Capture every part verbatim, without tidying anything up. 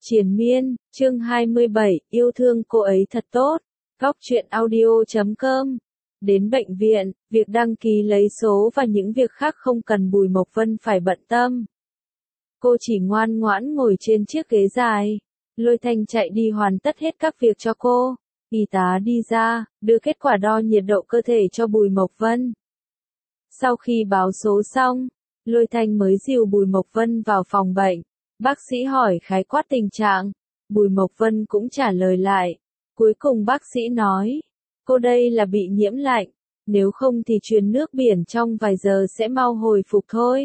Triền miên, chương hai mươi bảy, yêu thương cô ấy thật tốt. Góc truyện audio chấm com. Đến bệnh viện, việc đăng ký lấy số và những việc khác không cần Bùi Mộc Vân phải bận tâm. Cô chỉ ngoan ngoãn ngồi trên chiếc ghế dài. Lôi Thanh chạy đi hoàn tất hết các việc cho cô. Y tá đi ra, đưa kết quả đo nhiệt độ cơ thể cho Bùi Mộc Vân. Sau khi báo số xong, Lôi Thanh mới dìu Bùi Mộc Vân vào phòng bệnh. Bác sĩ hỏi khái quát tình trạng, Bùi Mộc Vân cũng trả lời lại. Cuối cùng bác sĩ nói, cô đây là bị nhiễm lạnh, nếu không thì truyền nước biển trong vài giờ sẽ mau hồi phục thôi.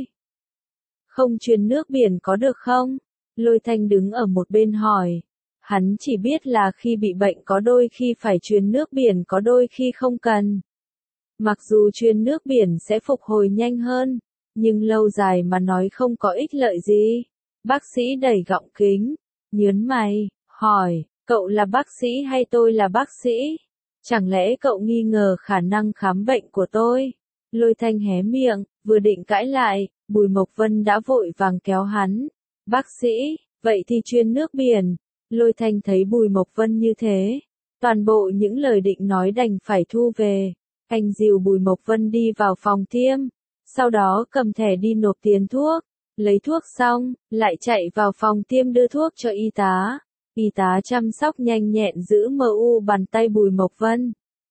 Không truyền nước biển có được không? Lôi Thanh đứng ở một bên hỏi. Hắn chỉ biết là khi bị bệnh có đôi khi phải truyền nước biển, có đôi khi không cần. Mặc dù truyền nước biển sẽ phục hồi nhanh hơn, nhưng lâu dài mà nói không có ích lợi gì. Bác sĩ đẩy gọng kính, nhớn mày, hỏi, cậu là bác sĩ hay tôi là bác sĩ? Chẳng lẽ cậu nghi ngờ khả năng khám bệnh của tôi? Lôi Thanh hé miệng, vừa định cãi lại, Bùi Mộc Vân đã vội vàng kéo hắn. Bác sĩ, vậy thì truyền nước biển. Lôi Thanh thấy Bùi Mộc Vân như thế, toàn bộ những lời định nói đành phải thu về. Anh dìu Bùi Mộc Vân đi vào phòng tiêm, sau đó cầm thẻ đi nộp tiền thuốc. Lấy thuốc xong, lại chạy vào phòng tiêm đưa thuốc cho y tá. Y tá chăm sóc nhanh nhẹn giữ mờ u bàn tay Bùi Mộc Vân.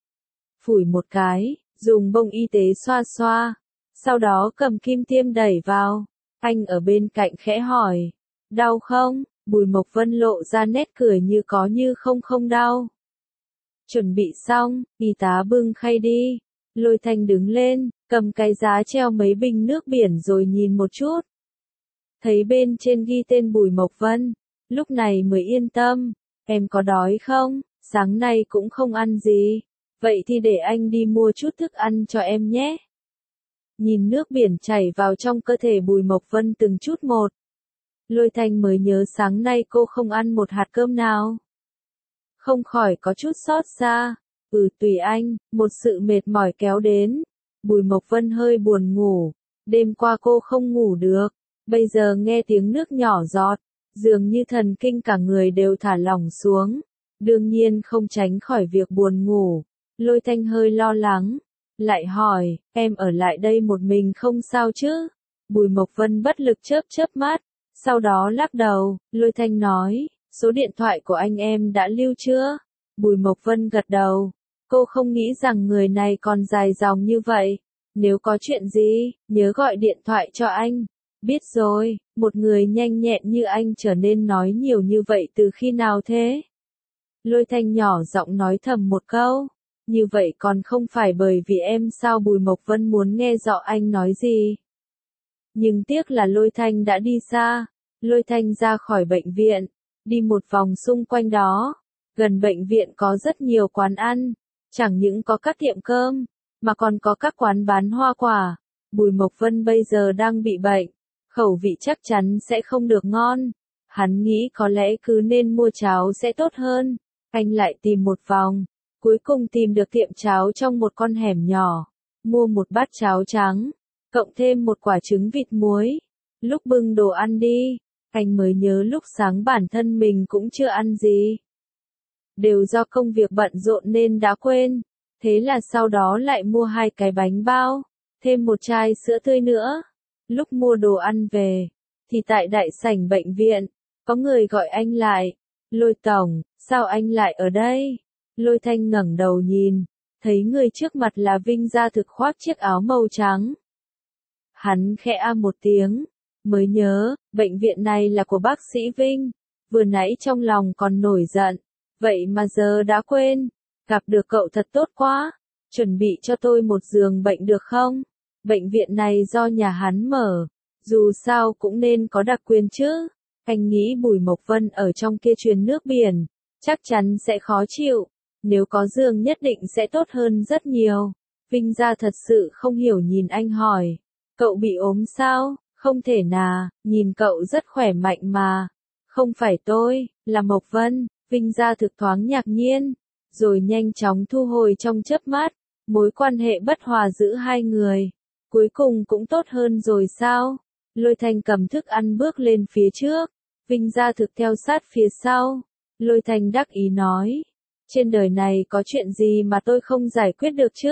Phủi một cái, dùng bông y tế xoa xoa. Sau đó cầm kim tiêm đẩy vào. Anh ở bên cạnh khẽ hỏi. Đau không? Bùi Mộc Vân lộ ra nét cười như có như không không đau. Chuẩn bị xong, y tá bưng khay đi. Lôi Thanh đứng lên, cầm cái giá treo mấy bình nước biển rồi nhìn một chút. Thấy bên trên ghi tên Bùi Mộc Vân, lúc này mới yên tâm. Em có đói không? Sáng nay cũng không ăn gì. Vậy thì để anh đi mua chút thức ăn cho em nhé. Nhìn nước biển chảy vào trong cơ thể Bùi Mộc Vân từng chút một. Lôi Thanh mới nhớ sáng nay cô không ăn một hạt cơm nào. Không khỏi có chút xót xa. Ừ tùy anh, một sự mệt mỏi kéo đến. Bùi Mộc Vân hơi buồn ngủ. Đêm qua cô không ngủ được. Bây giờ nghe tiếng nước nhỏ giọt, dường như thần kinh cả người đều thả lỏng xuống. Đương nhiên không tránh khỏi việc buồn ngủ. Lôi Thanh hơi lo lắng. Lại hỏi, em ở lại đây một mình không sao chứ? Bùi Mộc Vân bất lực chớp chớp mắt. Sau đó lắc đầu, Lôi Thanh nói, số điện thoại của anh em đã lưu chưa? Bùi Mộc Vân gật đầu. Cô không nghĩ rằng người này còn dài dòng như vậy. Nếu có chuyện gì, nhớ gọi điện thoại cho anh. Biết rồi, một người nhanh nhẹn như anh trở nên nói nhiều như vậy từ khi nào thế? Lôi Thanh nhỏ giọng nói thầm một câu. Như vậy còn không phải bởi vì em sao? Bùi Mộc Vân muốn nghe rõ anh nói gì. Nhưng tiếc là Lôi Thanh đã đi xa. Lôi Thanh ra khỏi bệnh viện, đi một vòng xung quanh đó. Gần bệnh viện có rất nhiều quán ăn, chẳng những có các tiệm cơm, mà còn có các quán bán hoa quả. Bùi Mộc Vân bây giờ đang bị bệnh, khẩu vị chắc chắn sẽ không được ngon. Hắn nghĩ có lẽ cứ nên mua cháo sẽ tốt hơn. Anh lại tìm một vòng, cuối cùng tìm được tiệm cháo trong một con hẻm nhỏ. Mua một bát cháo trắng, cộng thêm một quả trứng vịt muối. Lúc bưng đồ ăn đi, anh mới nhớ lúc sáng bản thân mình cũng chưa ăn gì. Đều do công việc bận rộn nên đã quên. Thế là sau đó lại mua hai cái bánh bao, thêm một chai sữa tươi nữa. Lúc mua đồ ăn về, thì tại đại sảnh bệnh viện, có người gọi anh lại. Lôi tổng, sao anh lại ở đây? Lôi Thanh ngẩng đầu nhìn, thấy người trước mặt là Vinh Gia Thực khoác chiếc áo màu trắng. Hắn khẽ a một tiếng, mới nhớ, bệnh viện này là của bác sĩ Vinh. Vừa nãy trong lòng còn nổi giận, vậy mà giờ đã quên. Gặp được cậu thật tốt quá, chuẩn bị cho tôi một giường bệnh được không? Bệnh viện này do nhà hắn mở, dù sao cũng nên có đặc quyền chứ. Anh nghĩ Bùi Mộc Vân ở trong kia truyền nước biển, chắc chắn sẽ khó chịu. Nếu có giường nhất định sẽ tốt hơn rất nhiều. Vinh Gia thật sự không hiểu nhìn anh hỏi, cậu bị ốm sao? Không thể nào, nhìn cậu rất khỏe mạnh mà. Không phải tôi, là Mộc Vân. Vinh Gia Thực thoáng ngạc nhiên, rồi nhanh chóng thu hồi trong chớp mắt. Mối quan hệ bất hòa giữa hai người, cuối cùng cũng tốt hơn rồi sao? Lôi Thanh cầm thức ăn bước lên phía trước, Vinh Gia Thực theo sát phía sau. Lôi Thanh đắc ý nói. Trên đời này có chuyện gì mà tôi không giải quyết được chứ?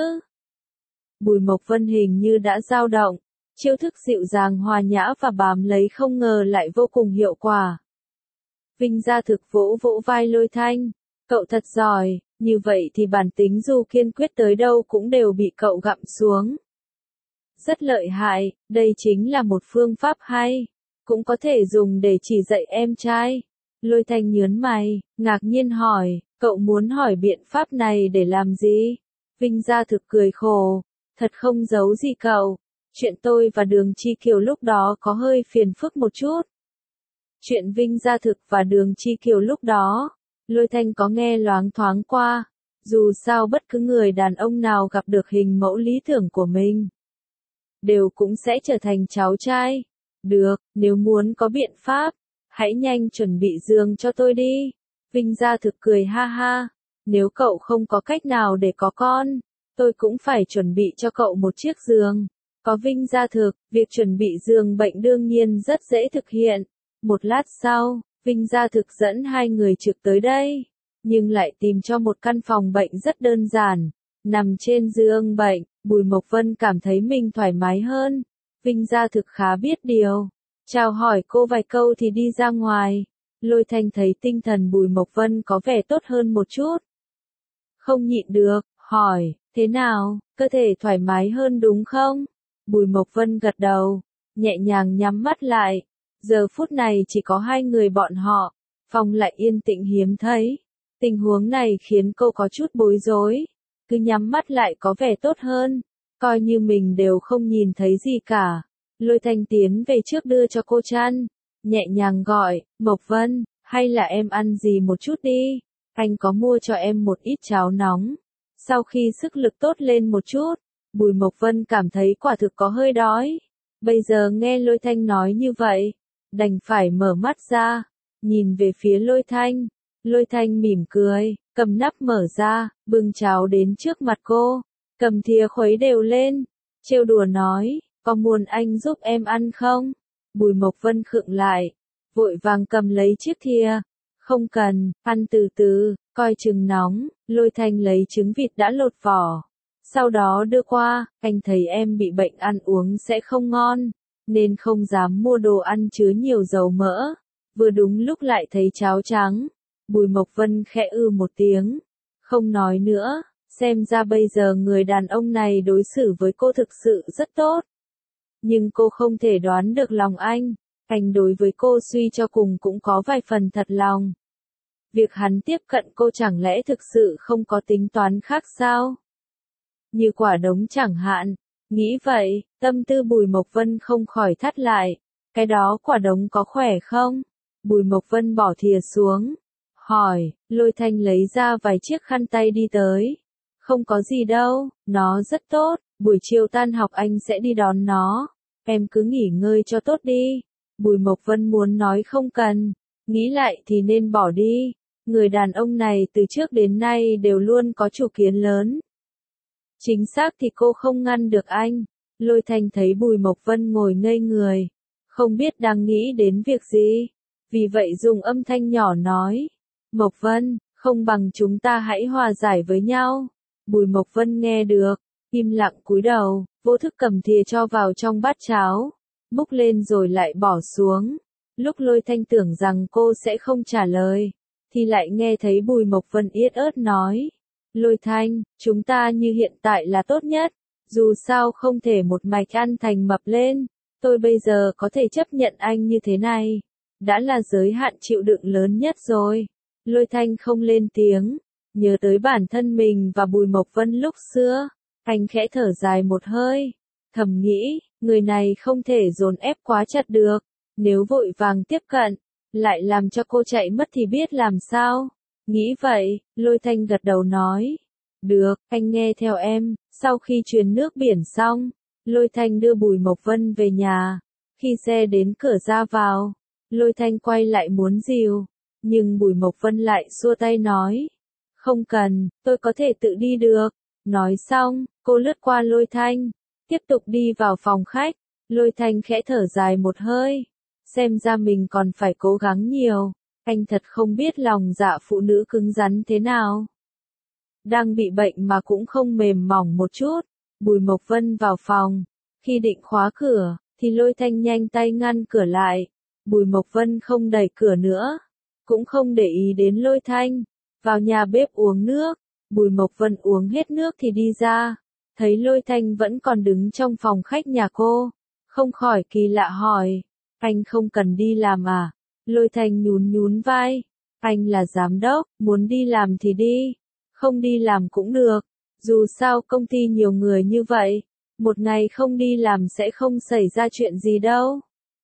Bùi Mộc Vân hình như đã dao động. Chiêu thức dịu dàng hòa nhã và bám lấy không ngờ lại vô cùng hiệu quả. Vinh Gia Thực vỗ vỗ vai Lôi Thanh. Cậu thật giỏi, như vậy thì bản tính dù kiên quyết tới đâu cũng đều bị cậu gặm xuống. Rất lợi hại, đây chính là một phương pháp hay. Cũng có thể dùng để chỉ dạy em trai. Lôi Thanh nhớn mày, ngạc nhiên hỏi, cậu muốn hỏi biện pháp này để làm gì? Vinh Gia Thực cười khổ, thật không giấu gì cậu. Chuyện tôi và Đường Chi Kiều lúc đó có hơi phiền phức một chút. Chuyện Vinh Gia Thực và Đường Chi Kiều lúc đó, Lôi Thanh có nghe loáng thoáng qua. Dù sao bất cứ người đàn ông nào gặp được hình mẫu lý tưởng của mình, đều cũng sẽ trở thành cháu trai. Được, nếu muốn có biện pháp, hãy nhanh chuẩn bị giường cho tôi đi. Vinh Gia Thực cười ha ha. Nếu cậu không có cách nào để có con, tôi cũng phải chuẩn bị cho cậu một chiếc giường. Có Vinh Gia Thực, việc chuẩn bị giường bệnh đương nhiên rất dễ thực hiện. Một lát sau, Vinh Gia Thực dẫn hai người trực tới đây, nhưng lại tìm cho một căn phòng bệnh rất đơn giản. Nằm trên giường bệnh, Bùi Mộc Vân cảm thấy mình thoải mái hơn. Vinh Gia Thực khá biết điều. Chào hỏi cô vài câu thì đi ra ngoài. Lôi Thanh thấy tinh thần Bùi Mộc Vân có vẻ tốt hơn một chút. Không nhịn được, hỏi, thế nào, cơ thể thoải mái hơn đúng không? Bùi Mộc Vân gật đầu, nhẹ nhàng nhắm mắt lại. Giờ phút này chỉ có hai người bọn họ, phòng lại yên tĩnh hiếm thấy. Tình huống này khiến cô có chút bối rối. Cứ nhắm mắt lại có vẻ tốt hơn, coi như mình đều không nhìn thấy gì cả. Lôi Thanh tiến về trước đưa cho cô chăn, nhẹ nhàng gọi, Mộc Vân, hay là em ăn gì một chút đi, anh có mua cho em một ít cháo nóng. Sau khi sức lực tốt lên một chút, Bùi Mộc Vân cảm thấy quả thực có hơi đói. Bây giờ nghe Lôi Thanh nói như vậy, đành phải mở mắt ra, nhìn về phía Lôi Thanh. Lôi Thanh mỉm cười, cầm nắp mở ra, bưng cháo đến trước mặt cô, cầm thìa khuấy đều lên, trêu đùa nói, có muốn anh giúp em ăn không? Bùi Mộc Vân khựng lại, vội vàng cầm lấy chiếc thìa, không cần, ăn từ từ, coi chừng nóng. Lôi Thanh lấy trứng vịt đã lột vỏ, sau đó đưa qua, anh thấy em bị bệnh ăn uống sẽ không ngon, nên không dám mua đồ ăn chứa nhiều dầu mỡ. Vừa đúng lúc lại thấy cháo trắng. Bùi Mộc Vân khẽ ư một tiếng, không nói nữa, xem ra bây giờ người đàn ông này đối xử với cô thực sự rất tốt. Nhưng cô không thể đoán được lòng anh, anh đối với cô suy cho cùng cũng có vài phần thật lòng. Việc hắn tiếp cận cô chẳng lẽ thực sự không có tính toán khác sao? Như quả đống chẳng hạn, nghĩ vậy, tâm tư Bùi Mộc Vân không khỏi thắt lại, cái đó quả đống có khỏe không? Bùi Mộc Vân bỏ thìa xuống, hỏi, Lôi Thanh lấy ra vài chiếc khăn tay đi tới. Không có gì đâu, nó rất tốt, buổi chiều tan học anh sẽ đi đón nó, em cứ nghỉ ngơi cho tốt đi. Bùi Mộc Vân muốn nói không cần, nghĩ lại thì nên bỏ đi, người đàn ông này từ trước đến nay đều luôn có chủ kiến lớn. Chính xác thì cô không ngăn được anh. Lôi Thanh thấy Bùi Mộc Vân ngồi ngây người, không biết đang nghĩ đến việc gì, vì vậy dùng âm thanh nhỏ nói, Mộc Vân, không bằng chúng ta hãy hòa giải với nhau. Bùi Mộc Vân nghe được, im lặng cúi đầu, vô thức cầm thìa cho vào trong bát cháo, múc lên rồi lại bỏ xuống. Lúc Lôi Thanh tưởng rằng cô sẽ không trả lời, thì lại nghe thấy Bùi Mộc Vân yết ớt nói, Lôi Thanh, chúng ta như hiện tại là tốt nhất, dù sao không thể một mạch ăn thành mập lên, tôi bây giờ có thể chấp nhận anh như thế này, đã là giới hạn chịu đựng lớn nhất rồi. Lôi Thanh không lên tiếng, nhớ tới bản thân mình và Bùi Mộc Vân lúc xưa, anh khẽ thở dài một hơi, thầm nghĩ, người này không thể dồn ép quá chặt được, nếu vội vàng tiếp cận, lại làm cho cô chạy mất thì biết làm sao. Nghĩ vậy, Lôi Thanh gật đầu nói, được, anh nghe theo em. Sau khi truyền nước biển xong, Lôi Thanh đưa Bùi Mộc Vân về nhà. Khi xe đến cửa ra vào, Lôi Thanh quay lại muốn dìu, nhưng Bùi Mộc Vân lại xua tay nói, không cần, tôi có thể tự đi được. Nói xong, cô lướt qua Lôi Thanh, tiếp tục đi vào phòng khách. Lôi Thanh khẽ thở dài một hơi, Xem ra mình còn phải cố gắng nhiều. Anh thật không biết lòng dạ phụ nữ cứng rắn thế nào. Đang bị bệnh mà cũng không mềm mỏng một chút. Bùi Mộc Vân vào phòng. Khi định khóa cửa, thì Lôi Thanh nhanh tay ngăn cửa lại. Bùi Mộc Vân không đẩy cửa nữa. Cũng không để ý đến Lôi Thanh. Vào nhà bếp uống nước. Bùi Mộc Vân uống hết nước thì đi ra. Thấy Lôi Thanh vẫn còn đứng trong phòng khách nhà cô. Không khỏi kỳ lạ hỏi. Anh không cần đi làm à? Lôi Thanh nhún nhún vai. Anh là giám đốc, muốn đi làm thì đi. Không đi làm cũng được. Dù sao công ty nhiều người như vậy. Một ngày không đi làm sẽ không xảy ra chuyện gì đâu.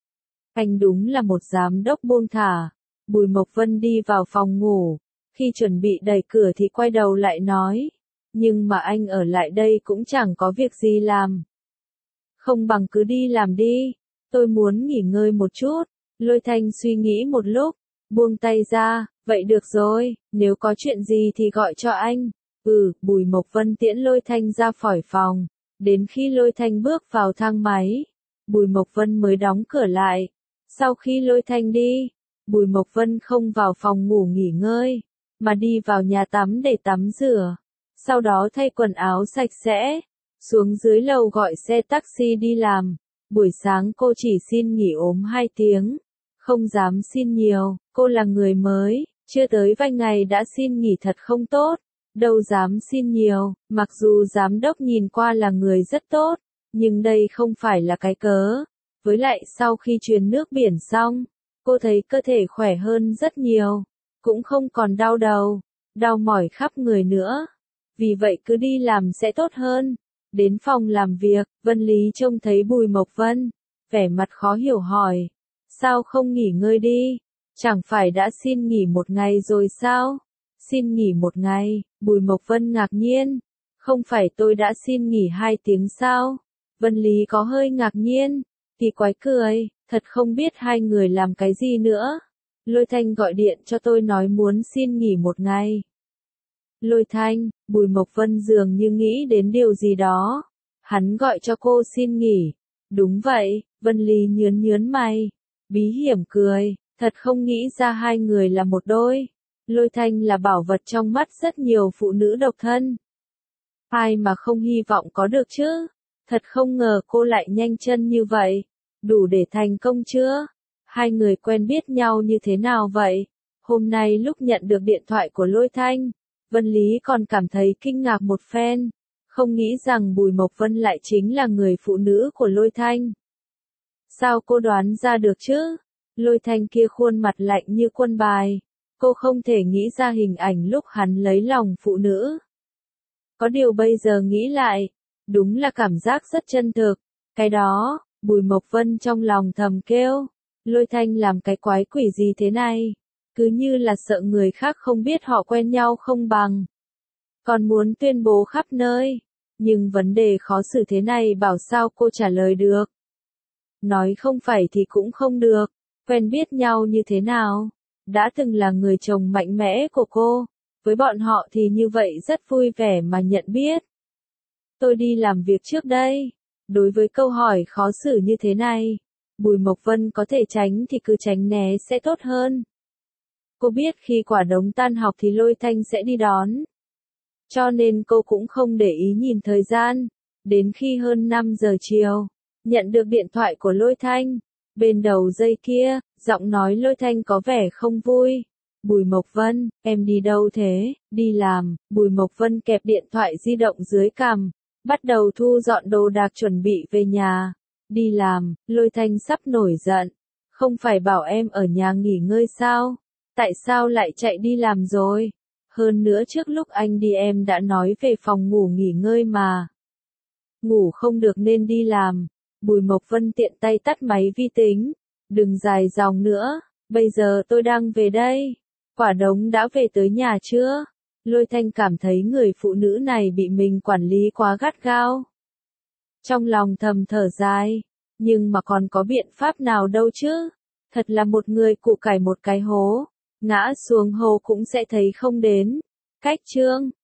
Anh đúng là một giám đốc buông thả. Bùi Mộc Vân đi vào phòng ngủ. Khi chuẩn bị đẩy cửa thì quay đầu lại nói. Nhưng mà anh ở lại đây cũng chẳng có việc gì làm. Không bằng cứ đi làm đi. Tôi muốn nghỉ ngơi một chút. Lôi Thanh suy nghĩ một lúc. Buông tay ra. Vậy được rồi. Nếu có chuyện gì thì gọi cho anh. Ừ, Bùi Mộc Vân tiễn Lôi Thanh ra khỏi phòng. Đến khi Lôi Thanh bước vào thang máy. Bùi Mộc Vân mới đóng cửa lại. Sau khi Lôi Thanh đi. Bùi Mộc Vân không vào phòng ngủ nghỉ ngơi. Mà đi vào nhà tắm để tắm rửa. Sau đó thay quần áo sạch sẽ. Xuống dưới lầu gọi xe taxi đi làm. Buổi sáng cô chỉ xin nghỉ ốm hai tiếng. Không dám xin nhiều. Cô là người mới. Chưa tới vài ngày đã xin nghỉ thật không tốt. Đâu dám xin nhiều. Mặc dù giám đốc nhìn qua là người rất tốt. Nhưng đây không phải là cái cớ. Với lại sau khi truyền nước biển xong. Cô thấy cơ thể khỏe hơn rất nhiều. Cũng không còn đau đầu. Đau mỏi khắp người nữa. Vì vậy cứ đi làm sẽ tốt hơn. Đến phòng làm việc, Vân Lý trông thấy Bùi Mộc Vân. Vẻ mặt khó hiểu hỏi. Sao không nghỉ ngơi đi? Chẳng phải đã xin nghỉ một ngày rồi sao? Xin nghỉ một ngày, Bùi Mộc Vân ngạc nhiên. Không phải tôi đã xin nghỉ hai tiếng sao? Vân Lý có hơi ngạc nhiên. Thì quái cười, thật không biết hai người làm cái gì nữa. Lôi Thanh gọi điện cho tôi nói muốn xin nghỉ một ngày. Lôi Thanh, Bùi Mộc Vân dường như nghĩ đến điều gì đó. Hắn gọi cho cô xin nghỉ. Đúng vậy, Vân Lý nhướn nhướn mày. Bí hiểm cười, thật không nghĩ ra hai người là một đôi. Lôi Thanh là bảo vật trong mắt rất nhiều phụ nữ độc thân. Ai mà không hy vọng có được chứ? Thật không ngờ cô lại nhanh chân như vậy. Đủ để thành công chưa? Hai người quen biết nhau như thế nào vậy? Hôm nay lúc nhận được điện thoại của Lôi Thanh, Vân Lý còn cảm thấy kinh ngạc một phen. Không nghĩ rằng Bùi Mộc Vân lại chính là người phụ nữ của Lôi Thanh. Sao cô đoán ra được chứ? Lôi Thanh kia khuôn mặt lạnh như quân bài. Cô không thể nghĩ ra hình ảnh lúc hắn lấy lòng phụ nữ. Có điều bây giờ nghĩ lại, đúng là cảm giác rất chân thực. Cái đó, Bùi Mộc Vân trong lòng thầm kêu. Lôi Thanh làm cái quái quỷ gì thế này? Cứ như là sợ người khác không biết họ quen nhau không bằng. Còn muốn tuyên bố khắp nơi. Nhưng vấn đề khó xử thế này bảo sao cô trả lời được. Nói không phải thì cũng không được. Quen biết nhau như thế nào? Đã từng là người chồng mạnh mẽ của cô. Với bọn họ thì như vậy rất vui vẻ mà nhận biết. Tôi đi làm việc trước đây. Đối với câu hỏi khó xử như thế này, Bùi Mộc Vân có thể tránh thì cứ tránh né sẽ tốt hơn. Cô biết khi quả đống tan học thì Lôi Thanh sẽ đi đón. Cho nên cô cũng không để ý nhìn thời gian. Đến khi hơn năm giờ chiều, nhận được điện thoại của Lôi Thanh. Bên đầu dây kia, giọng nói Lôi Thanh có vẻ không vui. Bùi Mộc Vân, em đi đâu thế? Đi làm. Bùi Mộc Vân kẹp điện thoại di động dưới cằm. Bắt đầu thu dọn đồ đạc chuẩn bị về nhà. Đi làm, Lôi Thanh sắp nổi giận. Không phải bảo em ở nhà nghỉ ngơi sao? Tại sao lại chạy đi làm rồi? Hơn nữa trước lúc anh đi em đã nói về phòng ngủ nghỉ ngơi mà. Ngủ không được nên đi làm. Bùi Mộc Vân tiện tay tắt máy vi tính. Đừng dài dòng nữa, bây giờ tôi đang về đây. Quả đống đã về tới nhà chưa? Lôi Thanh cảm thấy người phụ nữ này bị mình quản lý quá gắt gao. Trong lòng thầm thở dài, nhưng mà còn có biện pháp nào đâu chứ? Thật là một người củ cải một cái hố, ngã xuống hố cũng sẽ thấy không đến. Cách chương